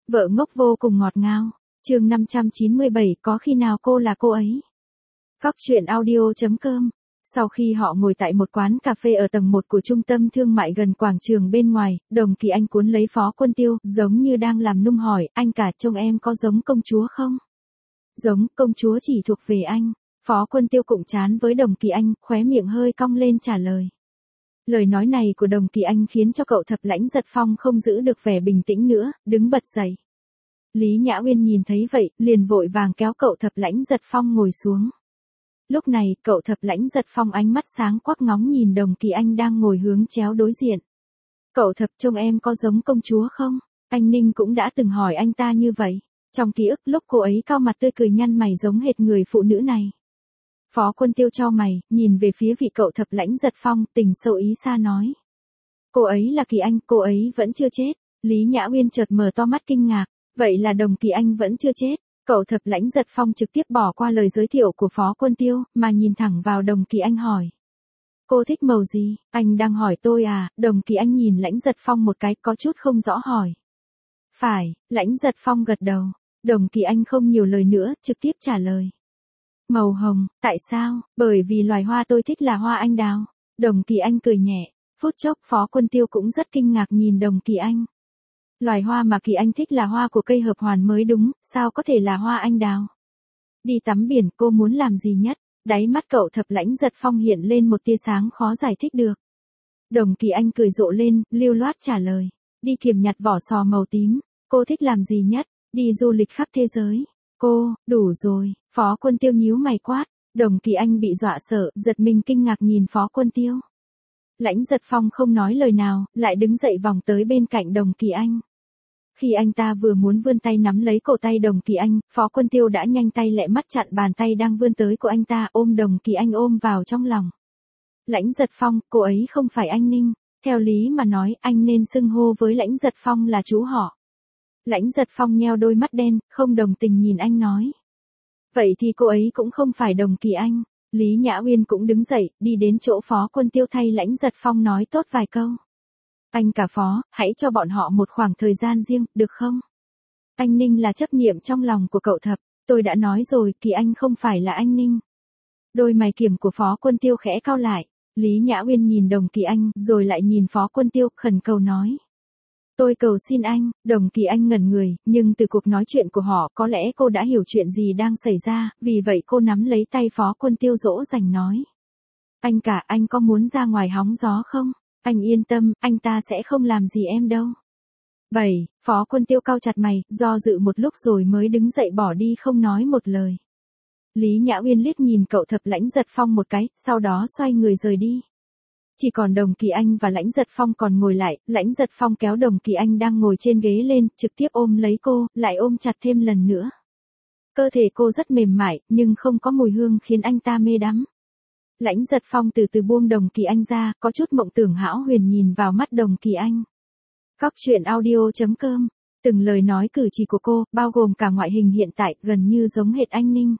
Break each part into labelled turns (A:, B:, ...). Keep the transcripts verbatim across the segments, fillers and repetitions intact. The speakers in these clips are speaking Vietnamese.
A: Vợ ngốc vô cùng ngọt ngào. Chương năm trăm chín mươi bảy, có khi nào cô là cô ấy? Góc truyện audio chấm com. Sau khi họ ngồi tại một quán cà phê ở tầng một của trung tâm thương mại gần quảng trường bên ngoài, Đồng Kỳ Anh cuốn lấy Phó Quân Tiêu, giống như đang làm nũng hỏi, anh cả trông em có giống công chúa không? Giống, công chúa chỉ thuộc về anh. Phó Quân Tiêu cụm trán với Đồng Kỳ Anh, khóe miệng hơi cong lên trả lời. Lời nói này của Đồng Kỳ Anh khiến cho cậu Thập Lãnh Giật Phong không giữ được vẻ bình tĩnh nữa, đứng bật dậy. Lý Nhã Uyên nhìn thấy vậy, liền vội vàng kéo cậu Thập Lãnh Giật Phong ngồi xuống. Lúc này, cậu Thập Lãnh Giật Phong ánh mắt sáng quắc ngóng nhìn Đồng Kỳ Anh đang ngồi hướng chéo đối diện. Cậu Thập trông em có giống công chúa không? Anh Ninh cũng đã từng hỏi anh ta như vậy. Trong ký ức lúc cô ấy cau mặt tươi cười nhăn mày giống hệt người phụ nữ này. Phó Quân Tiêu chau mày, nhìn về phía vị cậu Thập Lãnh Giật Phong, tình sâu ý xa nói. Cô ấy là Kỳ Anh, cô ấy vẫn chưa chết. Lý Nhã Uyên chợt mở to mắt kinh ngạc, vậy là Đồng Kỳ Anh vẫn chưa chết. Cậu Thập Lãnh Giật Phong trực tiếp bỏ qua lời giới thiệu của Phó Quân Tiêu, mà nhìn thẳng vào Đồng Kỳ Anh hỏi. Cô thích màu gì? Anh đang hỏi tôi à? Đồng Kỳ Anh nhìn Lãnh Giật Phong một cái, có chút không rõ hỏi. Phải, Lãnh Giật Phong gật đầu. Đồng Kỳ Anh không nhiều lời nữa, trực tiếp trả lời. Màu hồng, tại sao? Bởi vì loài hoa tôi thích là hoa anh đào. Đồng Kỳ Anh cười nhẹ. Phút chốc Phó Quân Tiêu cũng rất kinh ngạc nhìn Đồng Kỳ Anh. Loài hoa mà Kỳ Anh thích là hoa của cây hợp hoàn mới đúng, sao có thể là hoa anh đào? Đi tắm biển, cô muốn làm gì nhất? Đáy mắt cậu Thập Lãnh Giật Phong hiện lên một tia sáng khó giải thích được. Đồng Kỳ Anh cười rộ lên, lưu loát trả lời. Đi kiểm nhặt vỏ sò màu tím. Cô thích làm gì nhất? Đi du lịch khắp thế giới. Cô, đủ rồi. Phó Quân Tiêu nhíu mày quát. Đồng Kỳ Anh bị dọa sợ, giật mình kinh ngạc nhìn Phó Quân Tiêu. Lãnh Giật Phong không nói lời nào, lại đứng dậy vòng tới bên cạnh Đồng Kỳ Anh. Khi anh ta vừa muốn vươn tay nắm lấy cổ tay Đồng Kỳ Anh, Phó Quân Tiêu đã nhanh tay lẹ mắt chặn bàn tay đang vươn tới của anh ta, ôm Đồng Kỳ Anh ôm vào trong lòng. Lãnh Giật Phong, cô ấy không phải anh Ninh. Theo lý mà nói, anh nên xưng hô với Lãnh Giật Phong là chú họ. Lãnh Giật Phong nheo đôi mắt đen, không đồng tình nhìn anh nói. Vậy thì cô ấy cũng không phải Đồng Kỳ Anh. Lý Nhã Uyên cũng đứng dậy, đi đến chỗ Phó Quân Tiêu thay Lãnh Giật Phong nói tốt vài câu. Anh cả Phó, hãy cho bọn họ một khoảng thời gian riêng, được không? Anh Ninh là chấp niệm trong lòng của cậu Thập, tôi đã nói rồi, Kỳ Anh không phải là anh Ninh. Đôi mày kiểm của Phó Quân Tiêu khẽ cau lại, Lý Nhã Uyên nhìn Đồng Kỳ Anh, rồi lại nhìn Phó Quân Tiêu, khẩn cầu nói. Tôi cầu xin anh. Đồng Kỳ Anh ngẩn người, nhưng từ cuộc nói chuyện của họ có lẽ cô đã hiểu chuyện gì đang xảy ra, vì vậy cô nắm lấy tay Phó Quân Tiêu dỗ dành nói. Anh cả, anh có muốn ra ngoài hóng gió không? Anh yên tâm, anh ta sẽ không làm gì em đâu. bảy. Phó Quân Tiêu cau chặt mày, do dự một lúc rồi mới đứng dậy bỏ đi không nói một lời. Lý Nhã Uyên liếc nhìn cậu Thập Lãnh Giật Phong một cái, sau đó xoay người rời đi. Chỉ còn Đồng Kỳ Anh và Lãnh Giật Phong còn ngồi lại, Lãnh Giật Phong kéo Đồng Kỳ Anh đang ngồi trên ghế lên, trực tiếp ôm lấy cô, lại ôm chặt thêm lần nữa. Cơ thể cô rất mềm mại, nhưng không có mùi hương khiến anh ta mê đắm. Lãnh Giật Phong từ từ buông Đồng Kỳ Anh ra, có chút mộng tưởng hão huyền nhìn vào mắt Đồng Kỳ Anh. Góc truyện audio chấm com. Từng lời nói cử chỉ của cô, bao gồm cả ngoại hình hiện tại, gần như giống hệt anh Ninh.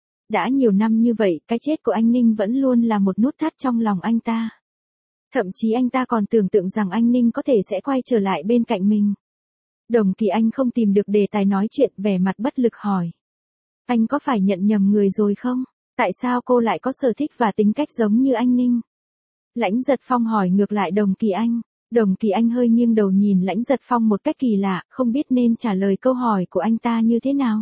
A: Đã nhiều năm như vậy, cái chết của anh Ninh vẫn luôn là một nút thắt trong lòng anh ta. Thậm chí anh ta còn tưởng tượng rằng anh Ninh có thể sẽ quay trở lại bên cạnh mình. Đồng Kỳ Anh không tìm được đề tài nói chuyện, vẻ mặt bất lực hỏi. Anh có phải nhận nhầm người rồi không? Tại sao cô lại có sở thích và tính cách giống như anh Ninh? Lãnh Giật Phong hỏi ngược lại Đồng Kỳ Anh. Đồng Kỳ Anh hơi nghiêng đầu nhìn Lãnh Giật Phong một cách kỳ lạ, không biết nên trả lời câu hỏi của anh ta như thế nào.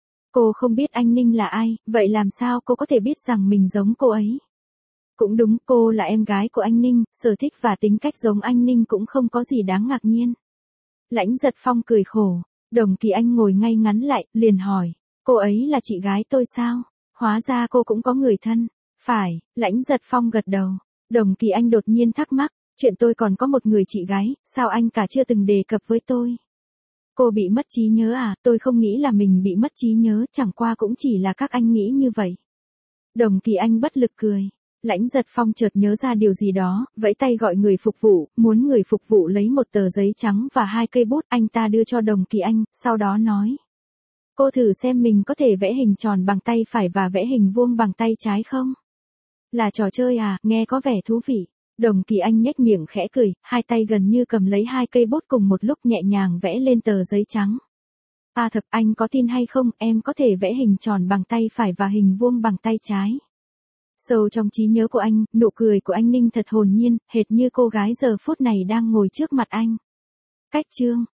A: Cô không biết anh Ninh là ai, vậy làm sao cô có thể biết rằng mình giống cô ấy? Cũng đúng, cô là em gái của anh Ninh, sở thích và tính cách giống anh Ninh cũng không có gì đáng ngạc nhiên. Lãnh Giật Phong cười khổ. Đồng Kỳ Anh ngồi ngay ngắn lại, liền hỏi. Cô ấy là chị gái tôi sao? Hóa ra cô cũng có người thân. Phải, Lãnh Giật Phong gật đầu. Đồng Kỳ Anh đột nhiên thắc mắc. Chuyện tôi còn có một người chị gái, sao anh cả chưa từng đề cập với tôi? Cô bị mất trí nhớ à? Tôi không nghĩ là mình bị mất trí nhớ, chẳng qua cũng chỉ là các anh nghĩ như vậy. Đồng Kỳ Anh bất lực cười. Lãnh Giật Phong chợt nhớ ra điều gì đó, vẫy tay gọi người phục vụ, muốn người phục vụ lấy một tờ giấy trắng và hai cây bút, anh ta đưa cho Đồng Kỳ Anh, sau đó nói. Cô thử xem mình có thể vẽ hình tròn bằng tay phải và vẽ hình vuông bằng tay trái không? Là trò chơi à, nghe có vẻ thú vị. Đồng Kỳ Anh nhếch miệng khẽ cười, hai tay gần như cầm lấy hai cây bút cùng một lúc nhẹ nhàng vẽ lên tờ giấy trắng. A Thập, anh có tin hay không, em có thể vẽ hình tròn bằng tay phải và hình vuông bằng tay trái. Sâu trong trí nhớ của anh, nụ cười của anh Ninh thật hồn nhiên, hệt như cô gái giờ phút này đang ngồi trước mặt anh. Cách chương